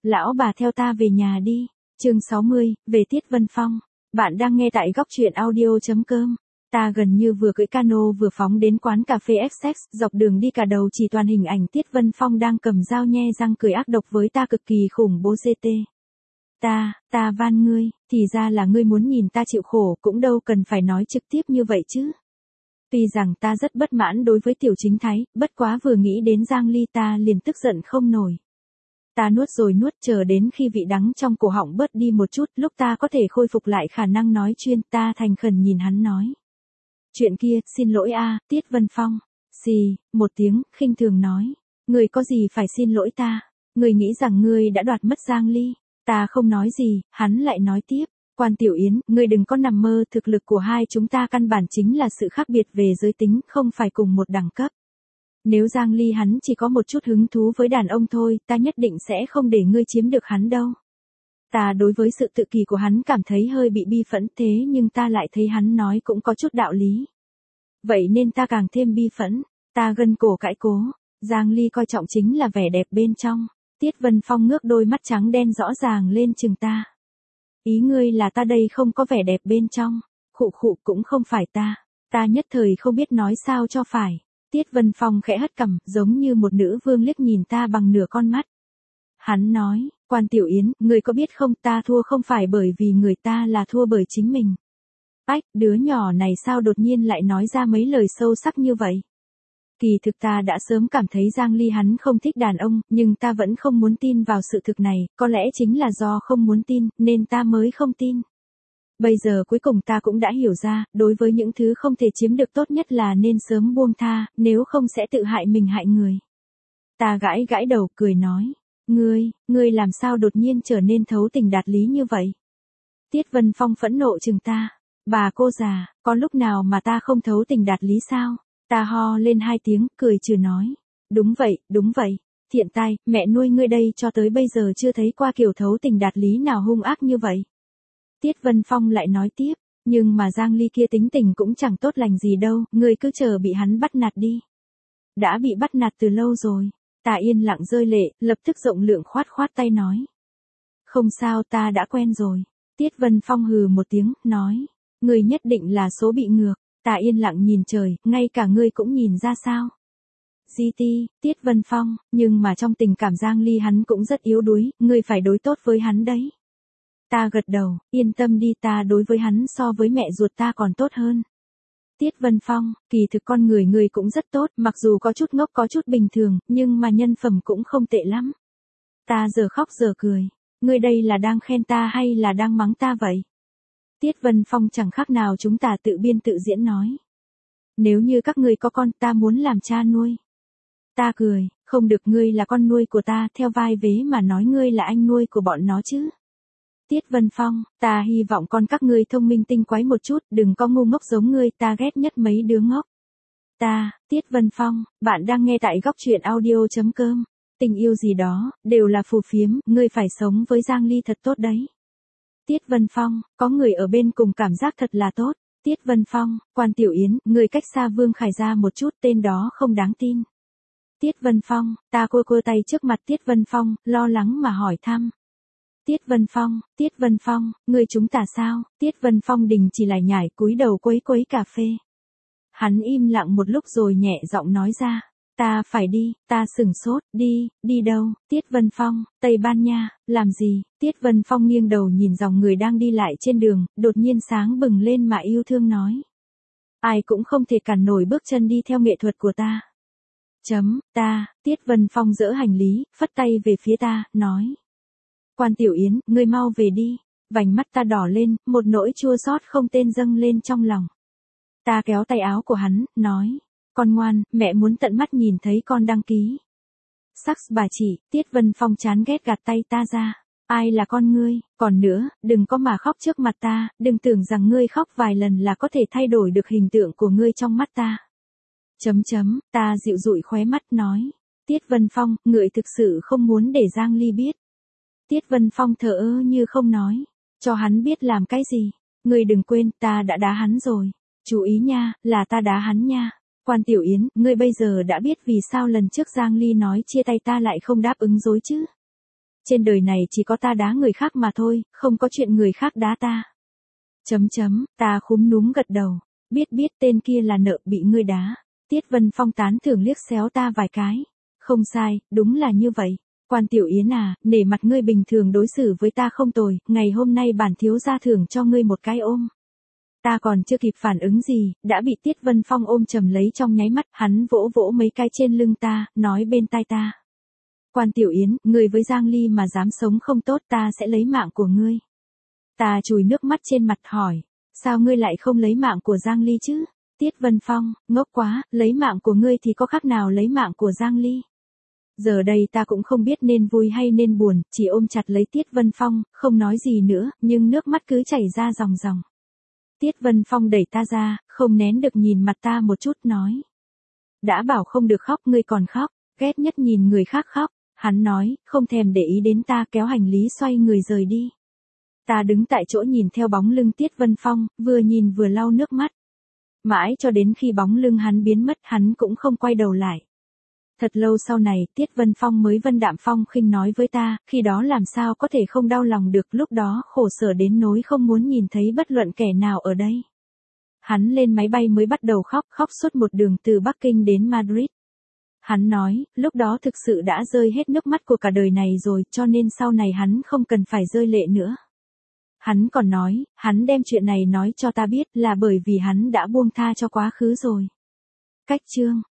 lão bà theo ta về nhà đi. Chương 60, về Tiết Vân Phong. Bạn đang nghe tại góc truyện audio.com. Ta gần như vừa cưỡi cano vừa phóng đến quán cà phê Essex, dọc đường đi cả đầu chỉ toàn hình ảnh Tiết Vân Phong đang cầm dao nhe răng cười ác độc với ta cực kỳ khủng bố GT. Ta van ngươi, thì ra là ngươi muốn nhìn ta chịu khổ cũng đâu cần phải nói trực tiếp như vậy chứ. Tuy rằng ta rất bất mãn đối với Tiểu Chính Thái, bất quá vừa nghĩ đến Giang Ly ta liền tức giận không nổi. Ta nuốt rồi nuốt chờ đến khi vị đắng trong cổ họng bớt đi một chút, lúc ta có thể khôi phục lại khả năng nói chuyên, ta thành khẩn nhìn hắn nói. Chuyện kia, xin lỗi a, Tiết Vân Phong. Xì, một tiếng, khinh thường nói. Ngươi có gì phải xin lỗi ta? Ngươi nghĩ rằng ngươi đã đoạt mất Giang Ly? Ta không nói gì, hắn lại nói tiếp. Quan Tiểu Yến, ngươi đừng có nằm mơ, thực lực của hai chúng ta căn bản chính là sự khác biệt về giới tính, không phải cùng một đẳng cấp. Nếu Giang Ly hắn chỉ có một chút hứng thú với đàn ông thôi, ta nhất định sẽ không để ngươi chiếm được hắn đâu. Ta đối với sự tự kỳ của hắn cảm thấy hơi bị bi phẫn, thế nhưng ta lại thấy hắn nói cũng có chút đạo lý. Vậy nên ta càng thêm bi phẫn, ta gân cổ cãi cố. Giang Ly coi trọng chính là vẻ đẹp bên trong. Tiết Vân Phong ngước đôi mắt trắng đen rõ ràng lên chừng ta. Ý ngươi là ta đây không có vẻ đẹp bên trong? Khụ khụ, cũng không phải ta. Ta nhất thời không biết nói sao cho phải. Tiết Vân Phong khẽ hất cằm, giống như một nữ vương liếc nhìn ta bằng nửa con mắt. Hắn nói, Quan Tiểu Yến, người có biết không, ta thua không phải bởi vì người ta là thua bởi chính mình. Ách, đứa nhỏ này sao đột nhiên lại nói ra mấy lời sâu sắc như vậy? Kỳ thực ta đã sớm cảm thấy Giang Ly hắn không thích đàn ông, nhưng ta vẫn không muốn tin vào sự thực này, có lẽ chính là do không muốn tin, nên ta mới không tin. Bây giờ cuối cùng ta cũng đã hiểu ra, đối với những thứ không thể chiếm được tốt nhất là nên sớm buông tha, nếu không sẽ tự hại mình hại người. Ta gãi gãi đầu cười nói, ngươi làm sao đột nhiên trở nên thấu tình đạt lý như vậy? Tiết Vân Phong phẫn nộ chừng ta, bà cô già, có lúc nào mà ta không thấu tình đạt lý sao? Ta ho lên hai tiếng, cười trừ nói, đúng vậy, Thiện Tai, mẹ nuôi ngươi đây cho tới bây giờ chưa thấy qua kiểu thấu tình đạt lý nào hung ác như vậy. Tiết Vân Phong lại nói tiếp, nhưng mà Giang Ly kia tính tình cũng chẳng tốt lành gì đâu, ngươi cứ chờ bị hắn bắt nạt đi. Đã bị bắt nạt từ lâu rồi. Ta yên lặng rơi lệ, lập tức rộng lượng khoát tay nói. Không sao, ta đã quen rồi. Tiết Vân Phong hừ một tiếng, nói, ngươi nhất định là số bị ngược. Ta yên lặng nhìn trời, ngay cả ngươi cũng nhìn ra sao. GT, Tiết Vân Phong, nhưng mà trong tình cảm Giang Ly hắn cũng rất yếu đuối, ngươi phải đối tốt với hắn đấy. Ta gật đầu, yên tâm đi, ta đối với hắn so với mẹ ruột ta còn tốt hơn. Tiết Vân Phong, kỳ thực con người ngươi cũng rất tốt, mặc dù có chút ngốc có chút bình thường, nhưng mà nhân phẩm cũng không tệ lắm. Ta giờ khóc giờ cười, ngươi đây là đang khen ta hay là đang mắng ta vậy? Tiết Vân Phong chẳng khác nào chúng ta tự biên tự diễn nói. Nếu như các ngươi có con, ta muốn làm cha nuôi. Ta cười, không được, ngươi là con nuôi của ta, theo vai vế mà nói ngươi là anh nuôi của bọn nó chứ. Tiết Vân Phong, ta hy vọng con các ngươi thông minh tinh quái một chút, đừng có ngu ngốc giống ngươi, ta ghét nhất mấy đứa ngốc. Tiết Vân Phong, bạn đang nghe tại góc truyện audio.com. Tình yêu gì đó, đều là phù phiếm, ngươi phải sống với Giang Ly thật tốt đấy. Tiết Vân Phong, có người ở bên cùng cảm giác thật là tốt. Tiết Vân Phong, Quan Tiểu Yến, người cách xa Vương Khải ra một chút, tên đó không đáng tin. Tiết Vân Phong, ta cua tay trước mặt Tiết Vân Phong, lo lắng mà hỏi thăm. Tiết Vân Phong, người chúng ta sao? Tiết Vân Phong đình chỉ lại nhảy cúi đầu quấy cà phê. Hắn im lặng một lúc rồi nhẹ giọng nói ra. Ta phải đi, ta sửng sốt, đi đâu? Tiết Vân Phong, Tây Ban Nha, làm gì? Tiết Vân Phong nghiêng đầu nhìn dòng người đang đi lại trên đường, đột nhiên sáng bừng lên mà yêu thương nói. Ai cũng không thể cản nổi bước chân đi theo nghệ thuật của ta. Tiết Vân Phong dỡ hành lý, phất tay về phía ta, nói. Quan Tiểu Yến, ngươi mau về đi. Vành mắt ta đỏ lên, một nỗi chua xót không tên dâng lên trong lòng. Ta kéo tay áo của hắn, nói. Con ngoan, mẹ muốn tận mắt nhìn thấy con đăng ký. Sắc bà chị, Tiết Vân Phong chán ghét gạt tay ta ra. Ai là con ngươi, còn nữa, đừng có mà khóc trước mặt ta, đừng tưởng rằng ngươi khóc vài lần là có thể thay đổi được hình tượng của ngươi trong mắt ta. Ta dịu dụi khóe mắt nói. Tiết Vân Phong, ngươi thực sự không muốn để Giang Ly biết. Tiết Vân Phong thờ ơ như không nói. Cho hắn biết làm cái gì. Ngươi đừng quên, ta đã đá hắn rồi. Chú ý nha, là ta đá hắn nha. Quan Tiểu Yến, ngươi bây giờ đã biết vì sao lần trước Giang Ly nói chia tay ta lại không đáp ứng dối chứ? trên đời này chỉ có ta đá người khác mà thôi, không có chuyện người khác đá ta. Ta khúm núm gật đầu, biết tên kia là nợ bị ngươi đá. Tiết Vân Phong tán thưởng liếc xéo ta vài cái. Không sai, đúng là như vậy. Quan Tiểu Yến à, nể mặt ngươi bình thường đối xử với ta không tồi, ngày hôm nay bản thiếu gia thưởng cho ngươi một cái ôm. Ta còn chưa kịp phản ứng gì, đã bị Tiết Vân Phong ôm chầm lấy trong nháy mắt, hắn vỗ vỗ mấy cái trên lưng ta, nói bên tai ta. Quan Tiểu Yến, ngươi với Giang Ly mà dám sống không tốt ta sẽ lấy mạng của ngươi. Ta chùi nước mắt trên mặt hỏi, sao ngươi lại không lấy mạng của Giang Ly chứ? Tiết Vân Phong, ngốc quá, lấy mạng của ngươi thì có khác nào lấy mạng của Giang Ly? Giờ đây ta cũng không biết nên vui hay nên buồn, chỉ ôm chặt lấy Tiết Vân Phong, không nói gì nữa, nhưng nước mắt cứ chảy ra ròng ròng. Tiết Vân Phong đẩy ta ra, không nén được nhìn mặt ta một chút nói. Đã bảo không được khóc ngươi còn khóc, ghét nhất nhìn người khác khóc. Hắn nói, không thèm để ý đến ta kéo hành lý xoay người rời đi. Ta đứng tại chỗ nhìn theo bóng lưng Tiết Vân Phong, vừa nhìn vừa lau nước mắt. Mãi cho đến khi bóng lưng hắn biến mất hắn cũng không quay đầu lại. Thật lâu sau này Tiết Vân Phong mới vân đạm phong khinh nói với ta, khi đó làm sao có thể không đau lòng được, lúc đó khổ sở đến nỗi không muốn nhìn thấy bất luận kẻ nào ở đây. Hắn lên máy bay mới bắt đầu khóc suốt một đường từ Bắc Kinh đến Madrid. Hắn nói, lúc đó thực sự đã rơi hết nước mắt của cả đời này rồi, cho nên sau này hắn không cần phải rơi lệ nữa. Hắn còn nói, hắn đem chuyện này nói cho ta biết là bởi vì hắn đã buông tha cho quá khứ rồi. Cách chương